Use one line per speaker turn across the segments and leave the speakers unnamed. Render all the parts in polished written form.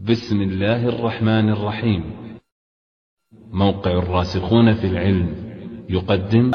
بسم الله الرحمن الرحيم. موقع الراسخون في العلم يقدم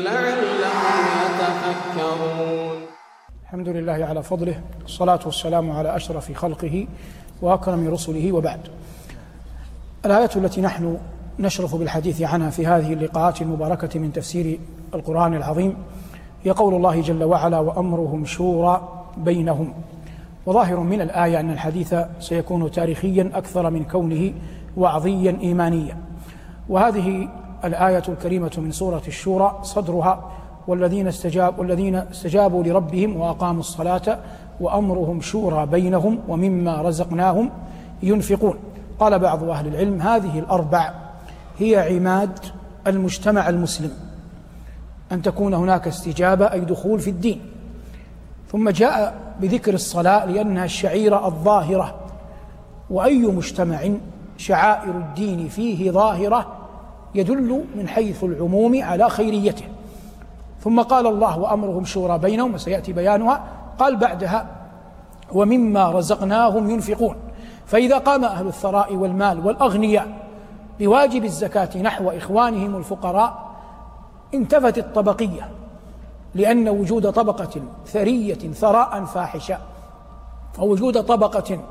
الحمد لله على فضله، والصلاة والسلام على أشرف خلقه وأكرم رسله، وبعد. الآية التي نحن نشرف بالحديث عنها في هذه اللقاءات المباركة من تفسير القرآن العظيم هي قول الله جل وعلا: وأمرهم شورى بينهم. وظاهر من الآية أن الحديث سيكون تاريخيا أكثر من كونه وعظيا إيمانيا. وهذه الآية الكريمة من سورة الشورى صدرها: والذين استجابوا لربهم وأقاموا الصلاة وأمرهم شورى بينهم ومما رزقناهم ينفقون. قال بعض أهل العلم: هذه الأربع هي عماد المجتمع المسلم، أن تكون هناك استجابة أي دخول في الدين. ثم جاء بذكر الصلاة لأنها الشعيرة الظاهرة، وأي مجتمع شعائر الدين فيه ظاهرة يدل من حيث العموم على خيريته. ثم قال الله: وأمرهم شورى بينهم، وسيأتي بيانها. قال بعدها: ومما رزقناهم ينفقون. فإذا قام أهل الثراء والمال والأغنياء بواجب الزكاة نحو إخوانهم الفقراء انتفت الطبقية، لأن وجود طبقة ثرية ثراء فاحشة ووجود طبقة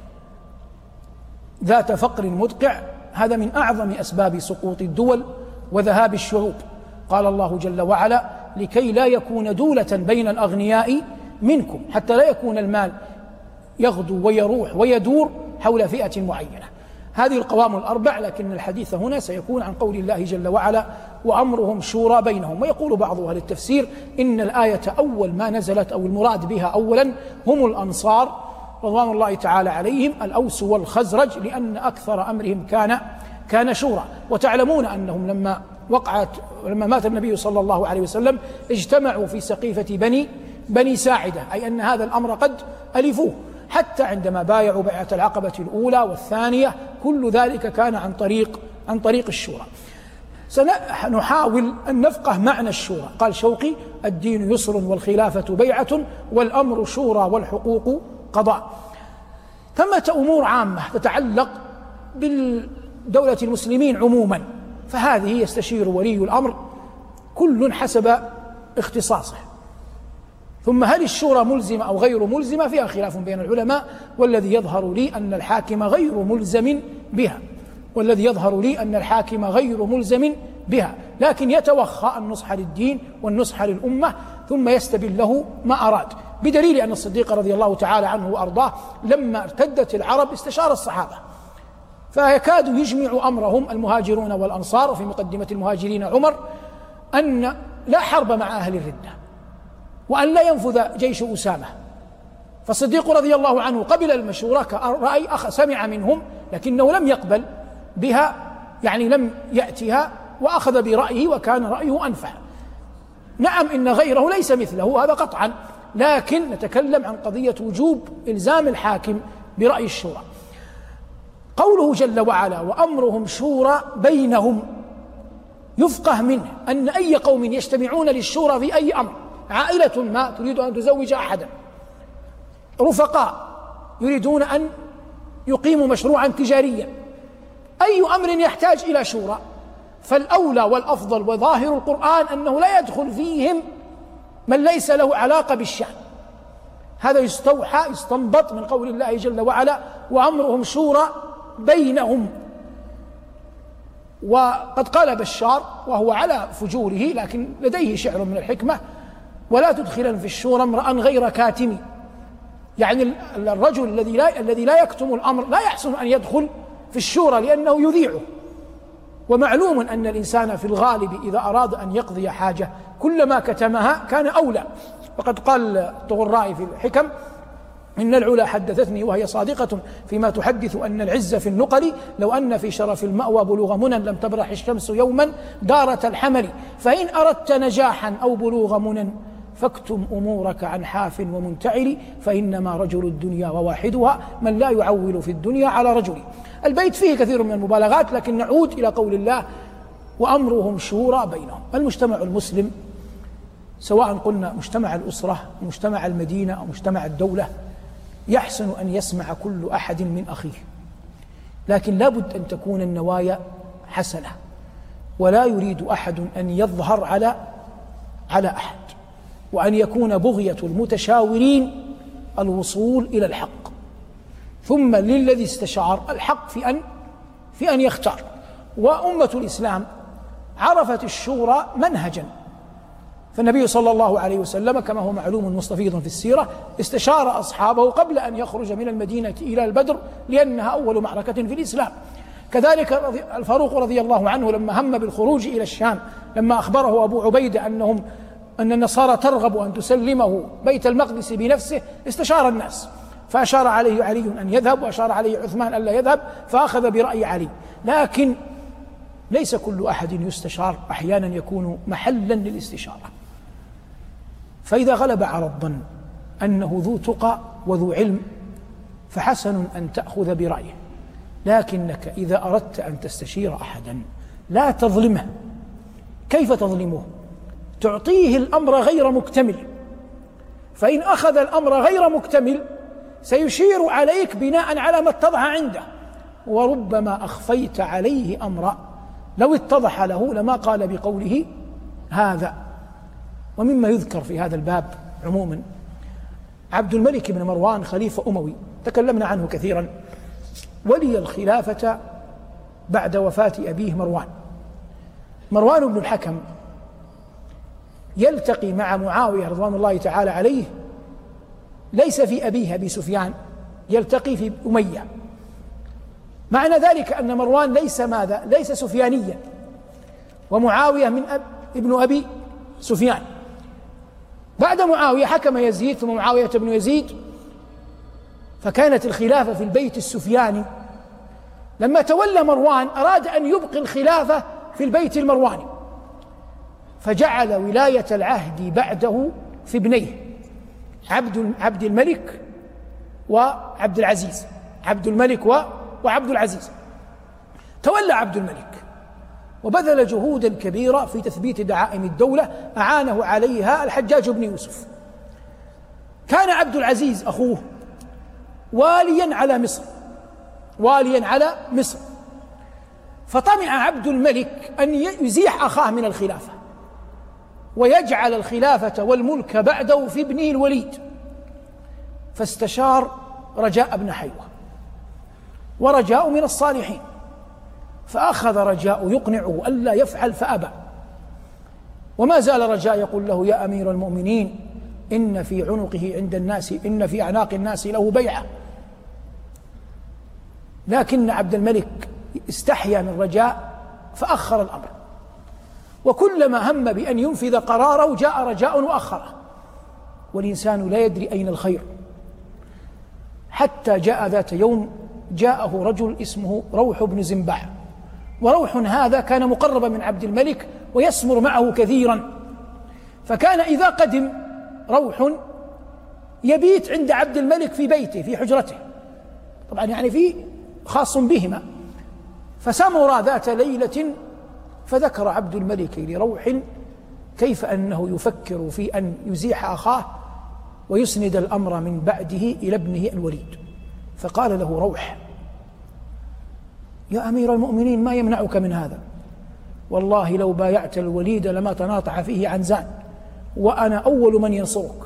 ذات فقر مدقع هذا من أعظم أسباب سقوط الدول وذهاب الشعوب. قال الله جل وعلا: لكي لا يكون دولة بين الأغنياء منكم، حتى لا يكون المال يغدو ويروح ويدور حول فئة معينة. هذه القوام الأربع، لكن الحديث هنا سيكون عن قول الله جل وعلا: وأمرهم شورى بينهم. ويقول بعض أهل التفسير إن الآية أول ما نزلت أو المراد بها أولا هم الأنصار رضوان الله تعالى عليهم، الأوس والخزرج، لأن أكثر أمرهم كان شورى. وتعلمون أنهم لما مات النبي صلى الله عليه وسلم اجتمعوا في سقيفة بني ساعدة، أي أن هذا الأمر قد ألفوه. حتى عندما بايعوا بيعة العقبة الأولى والثانية كل ذلك كان عن طريق الشورى. سنحاول أن نفقه معنى الشورى. قال شوقي: الدين يسر والخلافة بيعة والأمر شورى والحقوق قضاء. ثمة أمور عامة تتعلق بالدولة المسلمين عموما، فهذه يستشير ولي الأمر كل حسب اختصاصه. ثم هل الشورى ملزمة أو غير ملزمة؟ فيها خلاف بين العلماء، والذي يظهر لي أن الحاكم غير ملزم بها، لكن يتوخى النصح للدين والنصح للأمة ثم يستبل له ما أراد، بدليل أن الصديق رضي الله تعالى عنه وأرضاه لما ارتدت العرب استشار الصحابة، فيكاد يجمع أمرهم المهاجرون والأنصار، وفي مقدمة المهاجرين عمر، أن لا حرب مع أهل الردة، وأن لا ينفذ جيش أسامة. فالصديق رضي الله عنه قبل المشورة كرأي سمع منهم، لكنه لم يقبل بها، يعني لم يأتها، وأخذ برأيه، وكان رأيه أنفع. نعم، إن غيره ليس مثله، هذا قطعا، لكن نتكلم عن قضية وجوب إلزام الحاكم برأي الشورى. قوله جل وعلا: وأمرهم شورى بينهم، يفقه منه أن أي قوم يجتمعون للشورى في أي أمر، عائلة ما تريد أن تزوج أحدا، رفقاء يريدون أن يقيموا مشروعا تجاريا، أي أمر يحتاج إلى شورى، فالأولى والأفضل وظاهر القرآن أنه لا يدخل فيهم من ليس له علاقة بالشأن. هذا يستنبط من قول الله جل وعلا: وأمرهم شورى بينهم. وقد قال بشار وهو على فجوره لكن لديه شعر من الحكمة: ولا تدخلن في الشورى امرأ غير كاتم. يعني الرجل الذي لا يكتم الأمر لا يحسن أن يدخل في الشورى لأنه يذيعه. ومعلوم أن الإنسان في الغالب إذا أراد أن يقضي حاجة كلما كتمها كان أولى. وقد قال الطغرائي في الحكم: إن العلا حدثتني وهي صادقة فيما تحدث أن العز في النقل، لو أن في شرف المأوى بلوغ منى لم تبرح الشمس يوما دارة الحمل، فإن أردت نجاحا أو بلوغ منى فاكتم أمورك عن حاف ومنتعل، فإنما رجل الدنيا وواحدها من لا يعول في الدنيا على رجل. البيت فيه كثير من المبالغات، لكن نعود إلى قول الله: وأمرهم شورى بينهم. المجتمع المسلم، سواء قلنا مجتمع الأسرة مجتمع المدينة أو مجتمع الدولة، يحسن أن يسمع كل أحد من أخيه، لكن لا بد أن تكون النوايا حسنة، ولا يريد أحد أن يظهر على أحد، وأن يكون بغية المتشاورين الوصول إلى الحق، ثم للذي استشار الحق في أن يختار. وأمة الإسلام عرفت الشورى منهجا، فالنبي صلى الله عليه وسلم كما هو معلوم مستفيض في السيرة استشار أصحابه قبل أن يخرج من المدينة إلى البدر، لأنها أول معركة في الإسلام. كذلك الفاروق رضي الله عنه لما هم بالخروج إلى الشام، لما أخبره أبو عبيدة أن النصارى ترغب أن تسلمه بيت المقدس بنفسه، استشار الناس، فأشار عليه علي أن يذهب، وأشار عليه عثمان أن لا يذهب، فأخذ برأي علي. لكن ليس كل أحد يستشار، أحيانا يكون محلا للاستشارة. فإذا غلب على الظن أنه ذو تقى وذو علم فحسن أن تأخذ برأيه، لكنك إذا أردت أن تستشير أحدا لا تظلمه. كيف تظلمه؟ تعطيه الأمر غير مكتمل، فإن أخذ الأمر غير مكتمل سيشير عليك بناء على ما اتضح عنده، وربما أخفيت عليه أمرا لو اتضح له لما قال بقوله هذا. ومما يذكر في هذا الباب عموما عبد الملك بن مروان خليفة أموي، تكلمنا عنه كثيرا، ولي الخلافة بعد وفاة أبيه مروان بن الحكم يلتقي مع معاوية رضوان الله تعالى عليه، ليس في أبيه أبي سفيان، يلتقي في أمية. معنى ذلك أن مروان ليس سفيانيا، ومعاوية من ابن أبي سفيان. بعد معاوية حكم يزيد، ثم معاوية بن يزيد، فكانت الخلافة في البيت السفياني. لما تولى مروان أراد أن يبقي الخلافة في البيت المرواني، فجعل ولاية العهد بعده في ابنيه عبد الملك وعبد العزيز، عبد الملك وعبد العزيز. تولى عبد الملك وبذل جهودا كبيرة في تثبيت دعائم الدولة أعانه عليها الحجاج بن يوسف. كان عبد العزيز أخوه واليا على مصر، فطمع عبد الملك أن يزيح أخاه من الخلافة ويجعل الخلافة والملك بعده في ابنه الوليد، فاستشار رجاء بن حيوة، ورجاء من الصالحين، فأخذ رجاء يقنعه ألا يفعل فأبى. وما زال رجاء يقول له يا أمير المؤمنين إن في عنقه عند الناس، إن في أعناق الناس له بيعة. لكن عبد الملك استحيا من رجاء فأخر الأمر، وكلما هم بأن ينفذ قراره جاء رجاء وأخره، والإنسان لا يدري أين الخير. حتى جاء ذات يوم جاءه رجل اسمه روح بن زنبع، وروح هذا كان مقربا من عبد الملك ويسمر معه كثيرا، فكان إذا قدم روح يبيت عند عبد الملك في بيته في حجرته، طبعا يعني في خاص بهما. فسمر ذات ليلة فذكر عبد الملك لروح كيف أنه يفكر في أن يزيح أخاه ويسند الأمر من بعده إلى ابنه الوليد. فقال له روح يا أمير المؤمنين ما يمنعك من هذا؟ والله لو بايعت الوليد لما تناطح فيه عنزان، وأنا أول من ينصرك.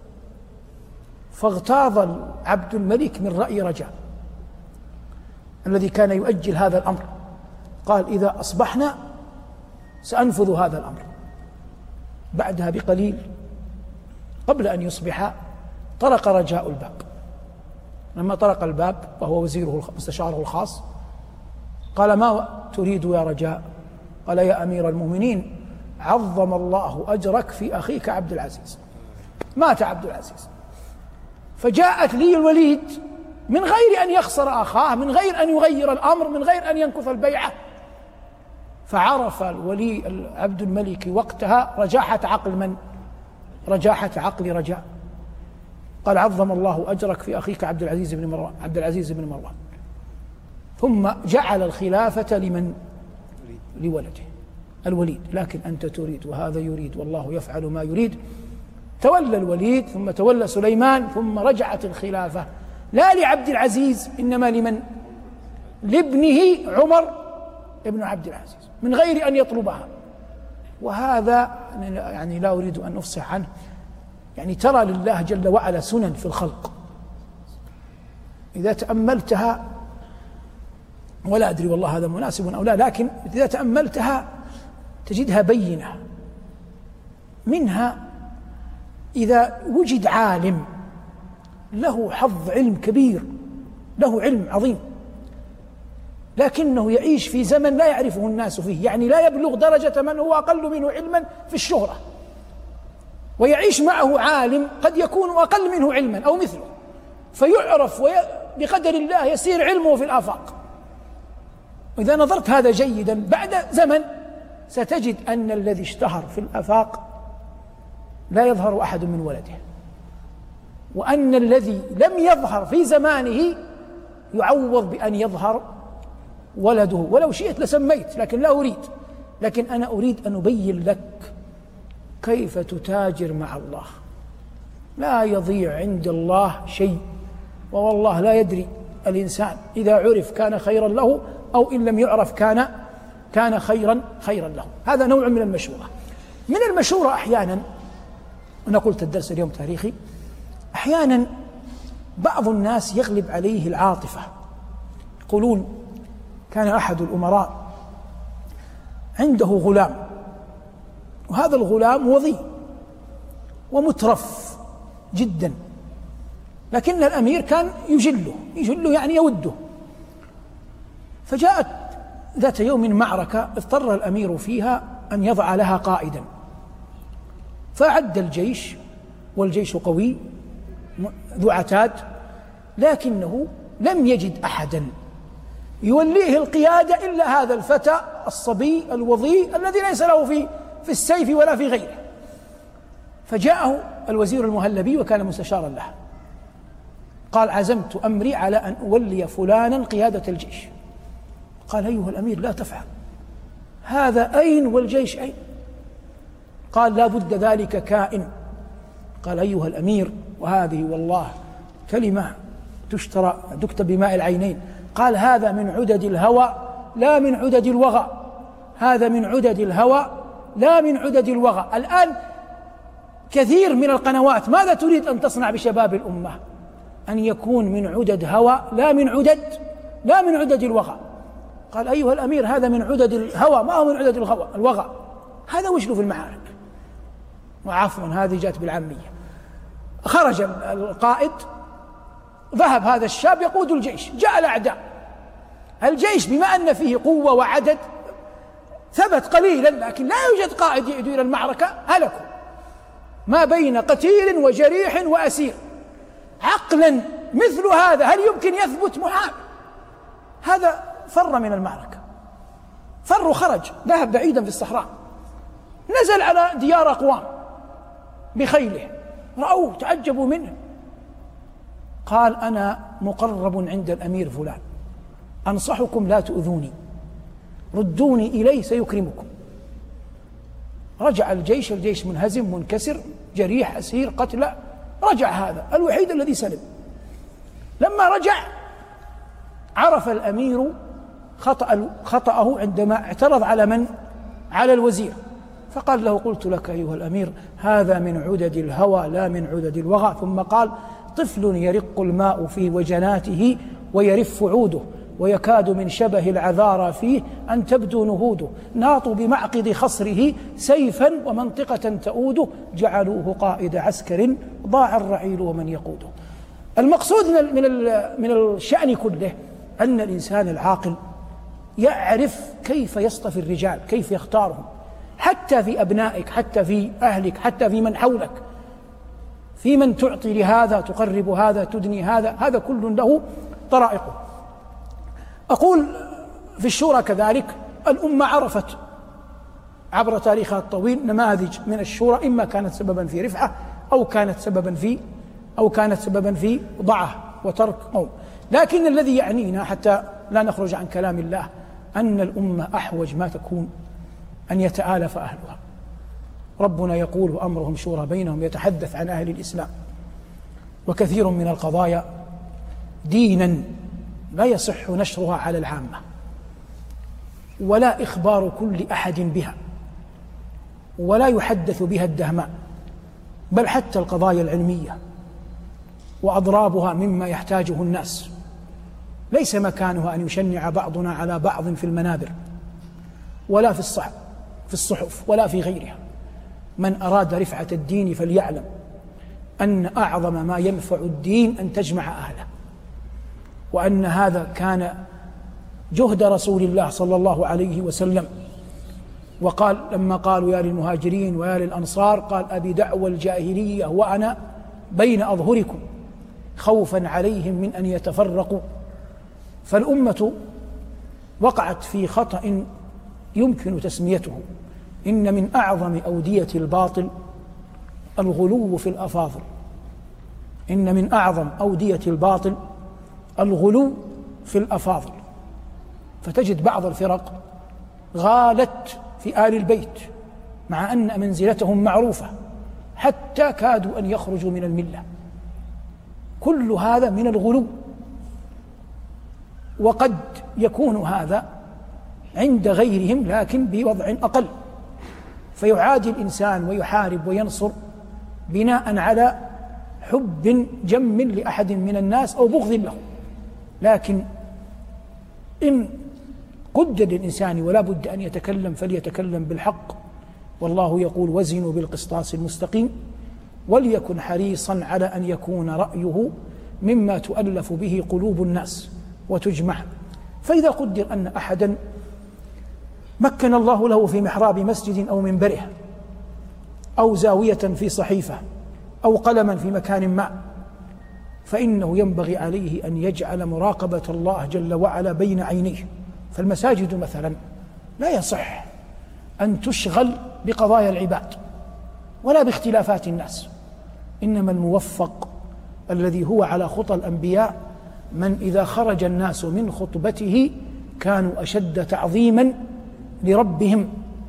فاغتاظ عبد الملك من رأي رجاء الذي كان يؤجل هذا الأمر، قال إذا أصبحنا سأنفذ هذا الأمر. بعدها بقليل قبل أن يصبح طرق رجاء الباب. لما طرق الباب وهو وزيره مستشاره الخاص قال ما تريد يا رجاء؟ قال يا أمير المؤمنين عظم الله أجرك في أخيك عبد العزيز، مات عبد العزيز، فجاءت لي الوليد من غير أن يخسر أخاه، من غير أن يغير الأمر، من غير أن ينكث البيعة. فعرف الولي عبد الملك وقتها رجاحة عقل من؟ رجاحة عقل رجاء. قال عظم الله أجرك في أخيك عبد العزيز بن مروان. ثم جعل الخلافة لمن؟ لولده الوليد. لكن أنت تريد وهذا يريد والله يفعل ما يريد. تولى الوليد ثم تولى سليمان، ثم رجعت الخلافة لا لعبد العزيز إنما لمن؟ لابنه عمر بن عبد العزيز من غير أن يطلبها. وهذا يعني لا أريد أن أفصح عنه، يعني ترى لله جل وعلا سنن في الخلق إذا تأملتها، ولا أدري والله هذا مناسب أو لا، لكن إذا تأملتها تجدها بينة. منها إذا وجد عالم له حظ علم كبير، له علم عظيم، لكنه يعيش في زمن لا يعرفه الناس فيه، يعني لا يبلغ درجة من هو أقل منه علما في الشهرة، ويعيش معه عالم قد يكون أقل منه علما أو مثله، فيعرف بقدر الله يسير علمه في الآفاق. وإذا نظرت هذا جيدا بعد زمن ستجد أن الذي اشتهر في الآفاق لا يظهر أحد من ولده، وأن الذي لم يظهر في زمانه يعوض بأن يظهر ولده. ولو شئت لسميت، لكن لا أريد، لكن أنا أريد أن أبين لك كيف تتاجر مع الله. لا يضيع عند الله شيء، والله لا يدري الإنسان إذا عرف كان خيرا له، أو إن لم يعرف كان خيرا له. هذا نوع من المشورة. من المشورة أحيانا، أنا قلت الدرس اليوم تاريخي، أحيانا بعض الناس يغلب عليه العاطفة. يقولون كان أحد الأمراء عنده غلام، وهذا الغلام وضي ومترف جدا، لكن الأمير كان يجله يعني يوده. فجاءت ذات يوم معركة اضطر الأمير فيها أن يضع لها قائدا، فأعد الجيش، والجيش قوي ذو عتاد، لكنه لم يجد أحدا يوليه القيادة إلا هذا الفتى الصبي الوضيء الذي ليس له في السيف ولا في غيره. فجاءه الوزير المهلبي وكان مستشارا له، قال عزمت أمري على أن أولي فلانا قيادة الجيش. قال أيها الأمير لا تفعل، هذا أين والجيش أين؟ قال لا بد ذلك كائن. قال أيها الأمير وهذه والله كلمة تشترى تكتب بماء العينين، قال هذا من عدد الهوى لا من عدد الوغى، هذا من عدد الهوى لا من عدد الوغى. الآن كثير من القنوات ماذا تريد أن تصنع بشباب الأمة؟ أن يكون من عدد هوى لا من عدد الوغى. قال أيها الأمير هذا من عدد الهوى ما هو من عدد الوغى. هذا وجله في المعارك. وعفوا هذه جاءت بالعامية. خرج القائد، ذهب هذا الشاب يقود الجيش، جاء الأعداء، الجيش بما أن فيه قوة وعدد ثبت قليلا، لكن لا يوجد قائد يدير المعركة، هلكوا ما بين قتيل وجريح وأسير. عقلا مثل هذا هل يمكن يثبت؟ محال. هذا فر من المعركة، خرج ذهب بعيدا في الصحراء، نزل على ديار أقوام بخيله، رأوه تعجبوا منه. قال أنا مقرب عند الأمير فلان، أنصحكم لا تؤذوني، ردوني إليه سيكرمكم. رجع الجيش منهزم منكسر، جريح أسير قتلى. رجع هذا الوحيد الذي سلم. لما رجع عرف الأمير خطأه عندما اعترض على الوزير، فقال له قلت لك أيها الأمير هذا من عدد الهوى لا من عدد الوغى. ثم قال طفل يرق الماء في وجناته ويرف عوده، ويكاد من شبه العذارى فيه أن تبدو نهوده، ناطوا بمعقد خصره سيفا ومنطقة تؤوده، جعلوه قائد عسكر ضاع الرعيل ومن يقوده. المقصود من الشأن كله أن الإنسان العاقل يعرف كيف يصطفي الرجال، كيف يختارهم، حتى في أبنائك، حتى في أهلك، حتى في من حولك، في من تعطي لهذا، تقرب هذا، تدني هذا كل له طرائقه. أقول في الشورى كذلك، الأمة عرفت عبر تاريخها الطويل نماذج من الشورى، إما كانت سببا في رفعة أو كانت سببا في ضعه وترك قوم. لكن الذي يعنينا حتى لا نخرج عن كلام الله أن الأمة أحوج ما تكون أن يتآلف أهلها. ربنا يقول وأمرهم شورى بينهم، يتحدث عن أهل الإسلام، وكثير من القضايا دينا لا يصح نشرها على العامة ولا إخبار كل أحد بها ولا يحدث بها الدهماء، بل حتى القضايا العلمية وأضرابها مما يحتاجه الناس ليس مكانها أن يشنع بعضنا على بعض في المنابر ولا في الصحف ولا في غيرها. من أراد رفعة الدين فليعلم أن أعظم ما ينفع الدين أن تجمع أهله، وأن هذا كان جهد رسول الله صلى الله عليه وسلم. وقال لما قالوا يا للمهاجرين ويا للأنصار قال أبي دعوى الجاهلية وأنا بين أظهركم خوفا عليهم من أن يتفرقوا. فالأمة وقعت في خطأ يمكن تسميته، إن من أعظم أودية الباطل الغلو في الأفاضل، إن من أعظم أودية الباطل الغلو في الأفاضل. فتجد بعض الفرق غالت في آل البيت مع أن منزلتهم معروفة حتى كادوا أن يخرجوا من الملة. كل هذا من الغلو، وقد يكون هذا عند غيرهم لكن بوضع أقل، فيعادي الإنسان ويحارب وينصر بناء على حب جم لأحد من الناس أو بغض له. لكن إن قد للإنسان ولا بد أن يتكلم فليتكلم بالحق، والله يقول وزنوا بالقسطاس المستقيم، وليكن حريصا على أن يكون رأيه مما تؤلف به قلوب الناس وتجمع. فإذا قدر أن أحدا مكن الله له في محراب مسجد أو منبره أو زاوية في صحيفة أو قلما في مكان ما، فإنه ينبغي عليه أن يجعل مراقبة الله جل وعلا بين عينيه. فالمساجد مثلا لا يصح أن تشغل بقضايا العباد ولا باختلافات الناس، إنما الموفق الذي هو على خطى الأنبياء من إذا خرج الناس من خطبته كانوا أشد تعظيما لربهم.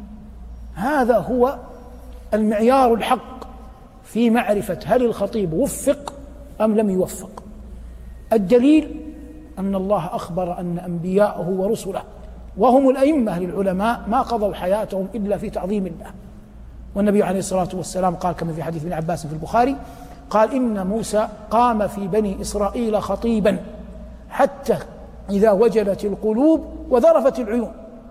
هذا هو المعيار الحق في معرفة هل الخطيب وفق أم لم يوفق. الدليل أن الله أخبر أن أنبياءه ورسله وهم الأئمة للعلماء ما قضوا حياتهم إلا في تعظيم الله. والنبي عليه الصلاة والسلام قال كما في حديث ابن عباس في البخاري قال إن موسى قام في بني إسرائيل خطيبا حتى إذا وجلت القلوب وذرفت العيون.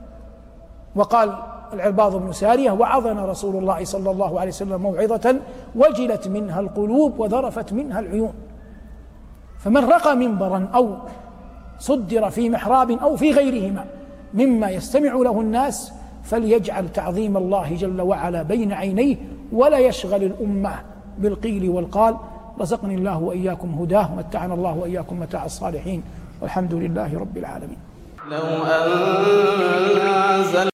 وقال العرباض بن سارية وعظنا رسول الله صلى الله عليه وسلم موعظة وجلت منها القلوب وذرفت منها العيون. فمن رقى منبرا أو صدر في محراب أو في غيرهما مما يستمع له الناس فليجعل تعظيم الله جل وعلا بين عينيه ولا يشغل الأمة بالقيل والقال. رزقني الله وإياكم هداه ومتعنا الله وإياكم متاع الصالحين والحمد لله رب العالمين.
لو أنزل